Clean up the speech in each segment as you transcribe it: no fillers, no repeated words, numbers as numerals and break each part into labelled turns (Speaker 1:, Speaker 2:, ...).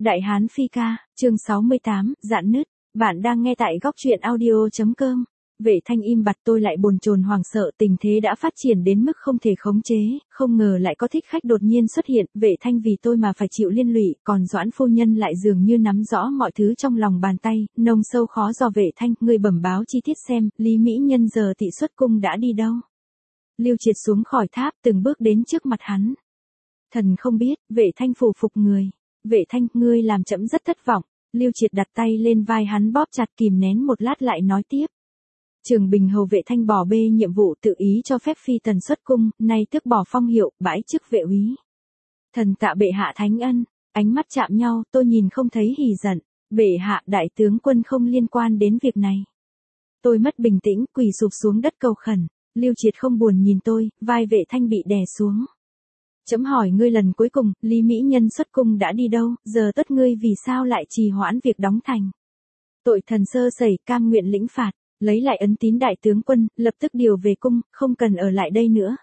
Speaker 1: Đại Hán Phi Ca, chương 68, Dạn nứt. Bạn đang nghe tại góc truyện audio.com. Vệ Thanh im bặt, tôi lại bồn chồn hoảng sợ, tình thế đã phát triển đến mức không thể khống chế, không ngờ lại có thích khách đột nhiên xuất hiện, Vệ Thanh vì tôi mà phải chịu liên lụy, còn Doãn phu nhân lại dường như nắm rõ mọi thứ trong lòng bàn tay, nông sâu khó dò. Vệ Thanh, người bẩm báo chi tiết xem, Lý Mỹ Nhân giờ thị xuất cung đã đi đâu? Lưu Triệt xuống khỏi tháp, từng bước đến trước mặt hắn. Thần không biết. Vệ Thanh phủ phục người. Vệ Thanh, ngươi làm trẫm rất thất vọng. Lưu Triệt đặt tay lên vai hắn bóp chặt, kìm nén một lát lại nói tiếp. Trường Bình hầu Vệ Thanh bỏ bê nhiệm vụ, tự ý cho phép phi tần xuất cung, nay tước bỏ phong hiệu, bãi chức vệ úy. Thần tạ bệ hạ thánh ân. Ánh mắt chạm nhau, tôi nhìn không thấy hỉ giận. Bệ hạ, đại tướng quân không liên quan đến việc này. Tôi mất bình tĩnh, quỳ sụp xuống đất cầu khẩn. Lưu Triệt không buồn nhìn tôi, vai Vệ Thanh bị đè xuống. Chấm hỏi ngươi lần cuối cùng, Lý Mỹ Nhân xuất cung đã đi đâu, giờ tất ngươi vì sao lại trì hoãn việc đóng thành? Tội thần sơ sẩy, cam nguyện lĩnh phạt, lấy lại ấn tín đại tướng quân, lập tức điều về cung, không cần ở lại đây nữa.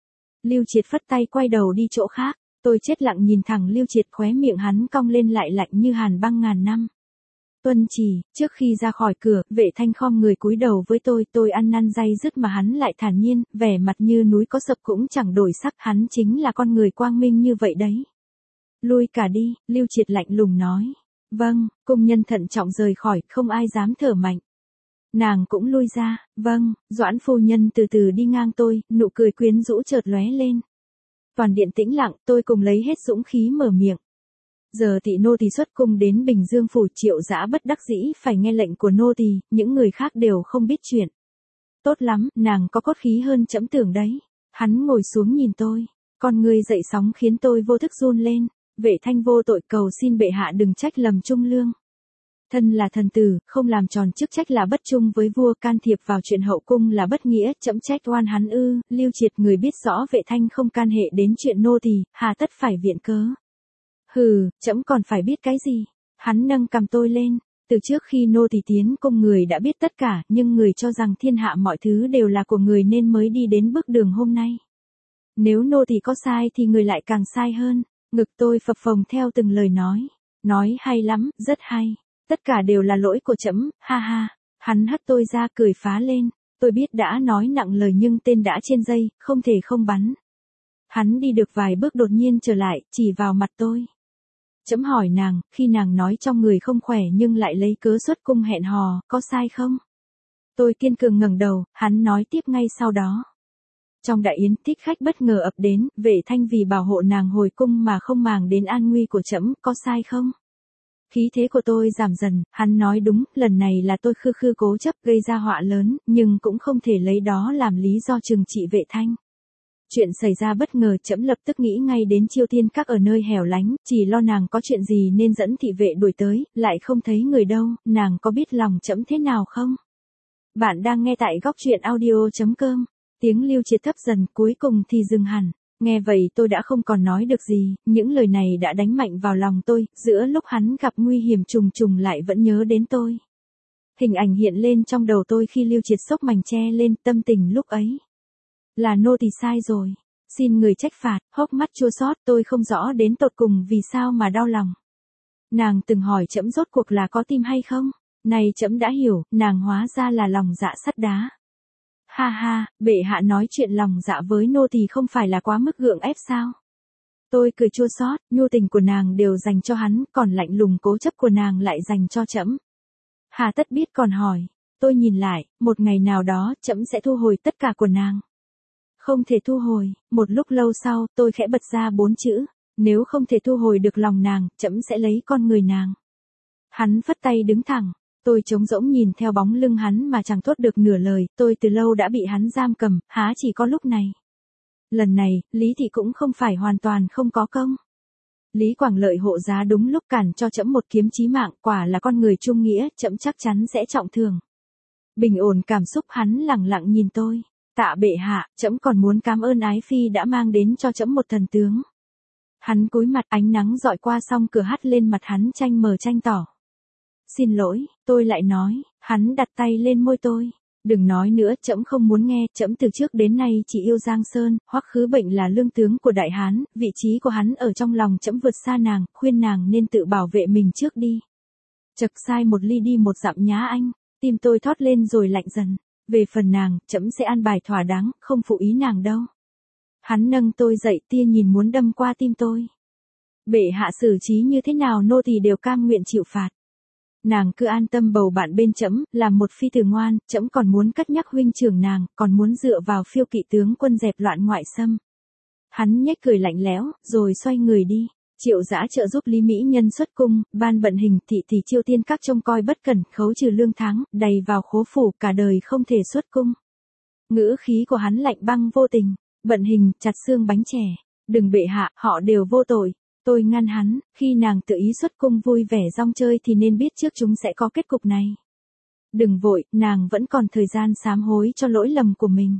Speaker 1: Lưu Triệt phất tay quay đầu đi chỗ khác, tôi chết lặng nhìn thẳng Lưu Triệt, khóe miệng hắn cong lên lại lạnh như hàn băng ngàn năm. Tuân chỉ. Trước khi ra khỏi cửa, Vệ Thanh khom người cúi đầu với tôi ăn năn day dứt mà hắn lại thản nhiên, vẻ mặt như núi có sập cũng chẳng đổi sắc, hắn chính là con người quang minh như vậy đấy. Lui cả đi, Lưu Triệt lạnh lùng nói. Vâng. Cung nhân thận trọng rời khỏi, không ai dám thở mạnh. Nàng cũng lui ra. Vâng. Doãn phu nhân từ từ đi ngang tôi, nụ cười quyến rũ chợt lóe lên. Toàn điện tĩnh lặng, tôi cùng lấy hết dũng khí mở miệng. Giờ thị nô tỳ xuất cung đến Bình Dương phủ, Triệu Dã bất đắc dĩ phải nghe lệnh của nô tỳ, những người khác đều không biết chuyện. Tốt lắm, nàng có cốt khí hơn trẫm tưởng đấy. Hắn ngồi xuống nhìn tôi, con người dậy sóng khiến tôi vô thức run lên. Vệ Thanh vô tội, cầu xin bệ hạ đừng trách lầm trung lương. Thân là thần tử, không làm tròn chức trách là bất trung với vua, can thiệp vào chuyện hậu cung là bất nghĩa, trẫm trách oan hắn ư? Lưu Triệt, người biết rõ Vệ Thanh không can hệ đến chuyện nô tỳ, hà tất phải viện cớ. Hừ, trẫm còn phải biết cái gì? Hắn nâng cằm tôi lên. Từ trước khi nô tỳ tiến cung người đã biết tất cả, nhưng người cho rằng thiên hạ mọi thứ đều là của người nên mới đi đến bước đường hôm nay. Nếu nô tỳ có sai thì người lại càng sai hơn. Ngực tôi phập phồng theo từng lời nói. Nói hay lắm, rất hay. Tất cả đều là lỗi của trẫm, ha ha. Hắn hất tôi ra cười phá lên. Tôi biết đã nói nặng lời nhưng tên đã trên dây, không thể không bắn. Hắn đi được vài bước đột nhiên trở lại, chỉ vào mặt tôi. Trẫm hỏi nàng, khi nàng nói trong người không khỏe nhưng lại lấy cớ xuất cung hẹn hò, có sai không? Tôi kiên cường ngẩng đầu, hắn nói tiếp ngay sau đó. Trong đại yến, thích khách bất ngờ ập đến, Vệ Thanh vì bảo hộ nàng hồi cung mà không màng đến an nguy của trẫm, có sai không? Khí thế của tôi giảm dần, hắn nói đúng, lần này là tôi khư cố chấp gây ra họa lớn, nhưng cũng không thể lấy đó làm lý do trừng trị Vệ Thanh. Chuyện xảy ra bất ngờ, trẫm lập tức nghĩ ngay đến Chiêu Thiên Các ở nơi hẻo lánh, chỉ lo nàng có chuyện gì nên dẫn thị vệ đuổi tới, lại không thấy người đâu, nàng có biết lòng trẫm thế nào không? Bạn đang nghe tại góc truyện audio.com. Tiếng Lưu Triệt thấp dần, cuối cùng thì dừng hẳn. Nghe vậy tôi đã không còn nói được gì, những lời này đã đánh mạnh vào lòng tôi, giữa lúc hắn gặp nguy hiểm trùng trùng lại vẫn nhớ đến tôi. Hình ảnh hiện lên trong đầu tôi khi Lưu Triệt xốc mảnh che lên, tâm tình lúc ấy. Là nô tỳ sai rồi. Xin người trách phạt, hốc mắt chua xót, tôi không rõ đến tột cùng vì sao mà đau lòng. Nàng từng hỏi trẫm rốt cuộc là có tim hay không? Này trẫm đã hiểu, nàng hóa ra là lòng dạ sắt đá. Ha ha, bệ hạ nói chuyện lòng dạ với nô tỳ không phải là quá mức gượng ép sao? Tôi cười chua xót, nhu tình của nàng đều dành cho hắn, còn lạnh lùng cố chấp của nàng lại dành cho trẫm. Hà tất biết còn hỏi. Tôi nhìn lại, một ngày nào đó trẫm sẽ thu hồi tất cả của nàng. Không thể thu hồi. Một lúc lâu sau, tôi khẽ bật ra 4 chữ. Nếu không thể thu hồi được lòng nàng, trẫm sẽ lấy con người nàng. Hắn phất tay đứng thẳng. Tôi trống rỗng nhìn theo bóng lưng hắn mà chẳng thốt được nửa lời. Tôi từ lâu đã bị hắn giam cầm, há chỉ có lúc này. Lần này, Lý Thị cũng không phải hoàn toàn không có công. Lý Quảng Lợi hộ giá đúng lúc cản cho trẫm một kiếm chí mạng, quả là con người trung nghĩa, trẫm chắc chắn sẽ trọng thương. Bình ổn cảm xúc, hắn lặng lặng nhìn tôi. Tạ bệ hạ, trẫm còn muốn cảm ơn Ái Phi đã mang đến cho trẫm một thần tướng. Hắn cúi mặt, ánh nắng dọi qua song cửa hắt lên mặt hắn tranh mờ tranh tỏ. Xin lỗi, tôi lại nói, hắn đặt tay lên môi tôi. Đừng nói nữa, trẫm không muốn nghe, trẫm từ trước đến nay chỉ yêu Giang Sơn, Hoắc Khứ Bệnh là lương tướng của Đại Hán, vị trí của hắn ở trong lòng trẫm vượt xa nàng, khuyên nàng nên tự bảo vệ mình trước đi. Chậc sai một ly đi một dặm nhá anh, tim tôi thót lên rồi lạnh dần. Về phần nàng, trẫm sẽ an bài thỏa đáng, không phụ ý nàng đâu. Hắn nâng tôi dậy, tia nhìn muốn đâm qua tim tôi. Bệ hạ xử trí như thế nào nô tỳ đều cam nguyện chịu phạt. Nàng cứ an tâm bầu bạn bên trẫm, làm một phi tử ngoan, trẫm còn muốn cất nhắc huynh trưởng nàng, còn muốn dựa vào phiêu kỵ tướng quân dẹp loạn ngoại xâm. Hắn nhếch cười lạnh lẽo, rồi xoay người đi. Triệu Dã trợ giúp Lý Mỹ Nhân xuất cung, ban bận hình thị thì Chiêu Tiên các trông coi bất cẩn, khấu trừ lương tháng, đầy vào khố phủ, cả đời không thể xuất cung. Ngữ khí của hắn lạnh băng vô tình, bận hình, chặt xương bánh chè. Đừng bệ hạ, họ đều vô tội. Tôi ngăn hắn, khi nàng tự ý xuất cung vui vẻ rong chơi thì nên biết trước chúng sẽ có kết cục này. Đừng vội, nàng vẫn còn thời gian sám hối cho lỗi lầm của mình.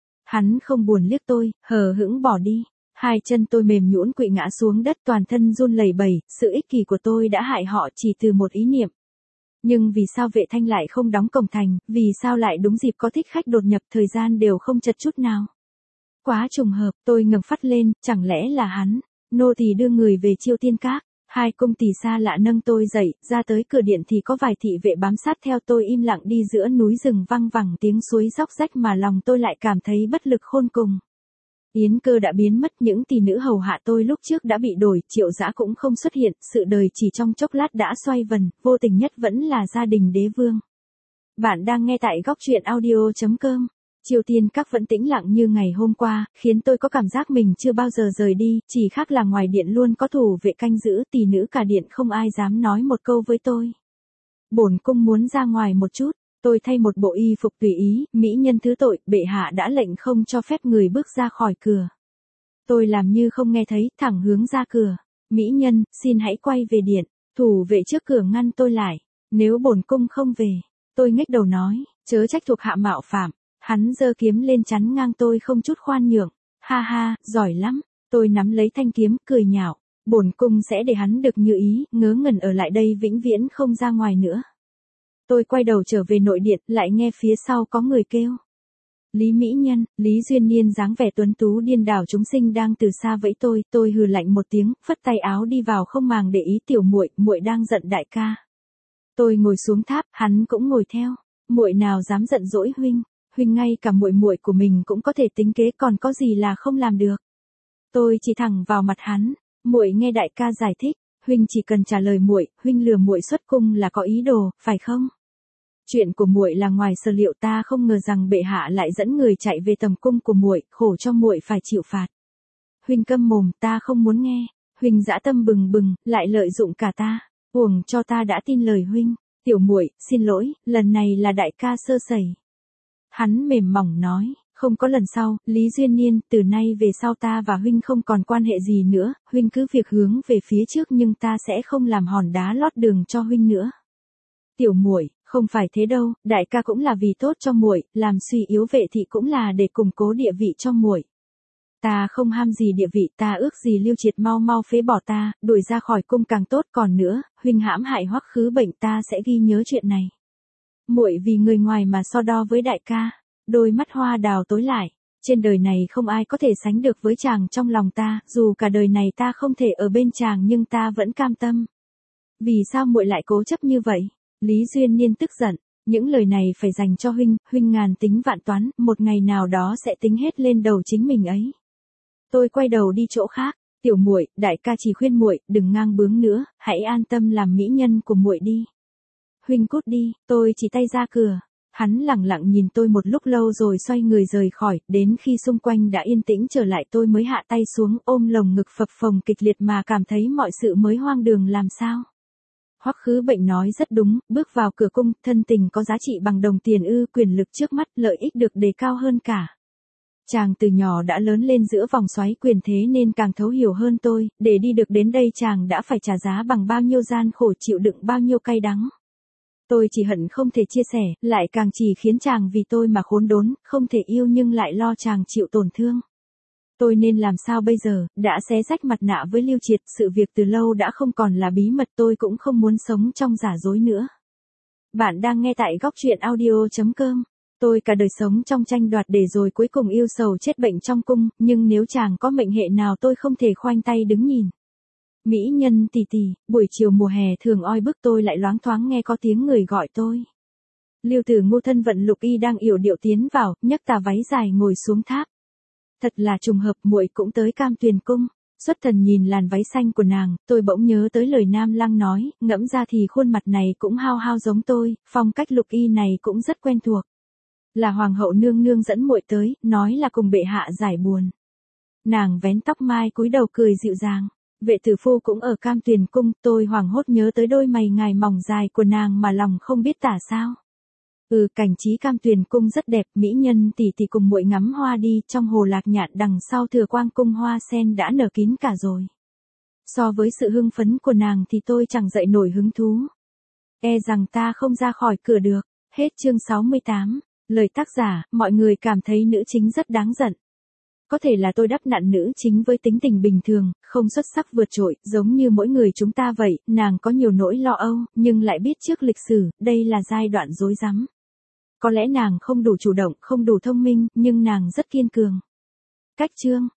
Speaker 1: Hắn không buồn liếc tôi, hờ hững bỏ đi. Hai chân tôi mềm nhũn quỵ ngã xuống đất, toàn thân run lẩy bẩy, sự ích kỷ của tôi đã hại họ chỉ từ một ý niệm. Nhưng vì sao Vệ Thanh lại không đóng cổng thành, vì sao lại đúng dịp có thích khách đột nhập, thời gian đều không chật chút nào. Quá trùng hợp, tôi ngẩng phát lên, chẳng lẽ là hắn. Nô tỳ đưa người về Chiêu Tiên các, hai cung tỳ xa lạ nâng tôi dậy, ra tới cửa điện thì có vài thị vệ bám sát theo tôi im lặng đi giữa núi rừng văng vẳng tiếng suối róc rách mà lòng tôi lại cảm thấy bất lực khôn cùng. Yến Cơ đã biến mất, những tỷ nữ hầu hạ tôi lúc trước đã bị đổi, Triệu Dã cũng không xuất hiện, sự đời chỉ trong chốc lát đã xoay vần, vô tình nhất vẫn là gia đình đế vương. Bạn đang nghe tại góc truyện audio.com. Chiêu Tiên các vẫn tĩnh lặng như ngày hôm qua, khiến tôi có cảm giác mình chưa bao giờ rời đi, chỉ khác là ngoài điện luôn có thủ vệ canh giữ, tỷ nữ cả điện không ai dám nói một câu với tôi. Bổn cung muốn ra ngoài một chút, tôi thay một bộ y phục tùy ý, mỹ nhân thứ tội, bệ hạ đã lệnh không cho phép người bước ra khỏi cửa. Tôi làm như không nghe thấy, thẳng hướng ra cửa. Mỹ nhân, xin hãy quay về điện, thủ vệ trước cửa ngăn tôi lại. Nếu bổn cung không về, tôi nhếch đầu nói, chớ trách thuộc hạ mạo phạm. Hắn giơ kiếm lên chắn ngang tôi không chút khoan nhượng. Ha ha, giỏi lắm. Tôi nắm lấy thanh kiếm, cười nhạo. Bổn cung sẽ để hắn được như ý, ngớ ngẩn ở lại đây vĩnh viễn không ra ngoài nữa. Tôi quay đầu trở về nội điện, lại nghe phía sau có người kêu. Lý Mỹ Nhân, Lý Duyên Niên dáng vẻ tuấn tú điên đảo chúng sinh đang từ xa vẫy tôi hừ lạnh một tiếng, phất tay áo đi vào không màng để ý tiểu muội, muội đang giận đại ca. Tôi ngồi xuống tháp, hắn cũng ngồi theo. Muội nào dám giận dỗi huynh, huynh ngay cả muội muội của mình cũng có thể tính kế, còn có gì là không làm được. Tôi chỉ thẳng vào mặt hắn, muội nghe đại ca giải thích, huynh chỉ cần trả lời muội, huynh lừa muội xuất cung là có ý đồ, phải không? Chuyện của muội là ngoài sở liệu, ta không ngờ rằng bệ hạ lại dẫn người chạy về tầm cung của muội, khổ cho muội phải chịu phạt. Huynh câm mồm, ta không muốn nghe. Huynh dã tâm bừng bừng, lại lợi dụng cả ta. Uổng cho ta đã tin lời huynh. Tiểu muội, xin lỗi, lần này là đại ca sơ sẩy. Hắn mềm mỏng nói, không có lần sau. Lý Duyên Niên, từ nay về sau ta và huynh không còn quan hệ gì nữa, huynh cứ việc hướng về phía trước, nhưng ta sẽ không làm hòn đá lót đường cho huynh nữa. Tiểu muội, không phải thế đâu, đại ca cũng là vì tốt cho muội, làm suy yếu Vệ thị cũng là để củng cố địa vị cho muội. Ta không ham gì địa vị, ta ước gì Lưu Triệt mau mau phế bỏ ta, đuổi ra khỏi cung càng tốt, còn nữa, huynh hãm hại Hoắc Khứ Bệnh, ta sẽ ghi nhớ chuyện này. Muội vì người ngoài mà so đo với đại ca. Đôi mắt hoa đào tối lại, trên đời này không ai có thể sánh được với chàng trong lòng ta, dù cả đời này ta không thể ở bên chàng nhưng ta vẫn cam tâm. Vì sao muội lại cố chấp như vậy? Lý Duyên Niên tức giận, những lời này phải dành cho huynh, huynh ngàn tính vạn toán, một ngày nào đó sẽ tính hết lên đầu chính mình ấy. Tôi quay đầu đi chỗ khác, tiểu muội, đại ca chỉ khuyên muội, đừng ngang bướng nữa, hãy an tâm làm mỹ nhân của muội đi. Huynh cút đi, tôi chỉ tay ra cửa. Hắn lẳng lặng nhìn tôi một lúc lâu rồi xoay người rời khỏi, đến khi xung quanh đã yên tĩnh trở lại tôi mới hạ tay xuống, ôm lồng ngực phập phồng kịch liệt mà cảm thấy mọi sự mới hoang đường làm sao. Hoắc Khứ Bệnh nói rất đúng, bước vào cửa cung, thân tình có giá trị bằng đồng tiền ư? Quyền lực trước mắt, lợi ích được đề cao hơn cả. Chàng từ nhỏ đã lớn lên giữa vòng xoáy quyền thế nên càng thấu hiểu hơn tôi, để đi được đến đây chàng đã phải trả giá bằng bao nhiêu gian khổ, chịu đựng bao nhiêu cay đắng. Tôi chỉ hận không thể chia sẻ, lại càng chỉ khiến chàng vì tôi mà khốn đốn, không thể yêu nhưng lại lo chàng chịu tổn thương. Tôi nên làm sao bây giờ, đã xé rách mặt nạ với Lưu Triệt, sự việc từ lâu đã không còn là bí mật, tôi cũng không muốn sống trong giả dối nữa. Bạn đang nghe tại góc truyện audio.com. Tôi cả đời sống trong tranh đoạt để rồi cuối cùng yêu sầu chết bệnh trong cung, nhưng nếu chàng có mệnh hệ nào tôi không thể khoanh tay đứng nhìn. Mỹ nhân tỷ tỷ, buổi chiều mùa hè thường oi bức tôi lại loáng thoáng nghe có tiếng người gọi tôi. Lưu Tử Ngô thân vận Lục Y đang yểu điệu tiến vào, nhấc tà váy dài ngồi xuống tháp. Thật là trùng hợp, muội cũng tới Cam Tuyền cung. Xuất thần nhìn làn váy xanh của nàng, tôi bỗng nhớ tới lời Nam Lăng nói, ngẫm ra thì khuôn mặt này cũng hao hao giống tôi, phong cách Lục Y này cũng rất quen thuộc. Là hoàng hậu nương nương dẫn muội tới, nói là cùng bệ hạ giải buồn. Nàng vén tóc mai cúi đầu cười dịu dàng. Vệ tử phu cũng ở Cam Tuyền cung, tôi hoảng hốt nhớ tới đôi mày ngài mỏng dài của nàng mà lòng không biết tả sao. Cảnh trí Cam Tuyền cung rất đẹp, mỹ nhân tỷ tỷ cùng muội ngắm hoa đi, trong hồ lạc nhạn đằng sau Thừa Quang cung hoa sen đã nở kín cả rồi. So với sự hưng phấn của nàng thì tôi chẳng dậy nổi hứng thú. E rằng ta không ra khỏi cửa được. Hết chương 68. Lời tác giả, mọi người cảm thấy nữ chính rất đáng giận. Có thể là tôi đắp nặn nữ chính với tính tình bình thường, không xuất sắc vượt trội, giống như mỗi người chúng ta vậy, nàng có nhiều nỗi lo âu, nhưng lại biết trước lịch sử, đây là giai đoạn rối rắm. Có lẽ nàng không đủ chủ động, không đủ thông minh, nhưng nàng rất kiên cường. Cách chương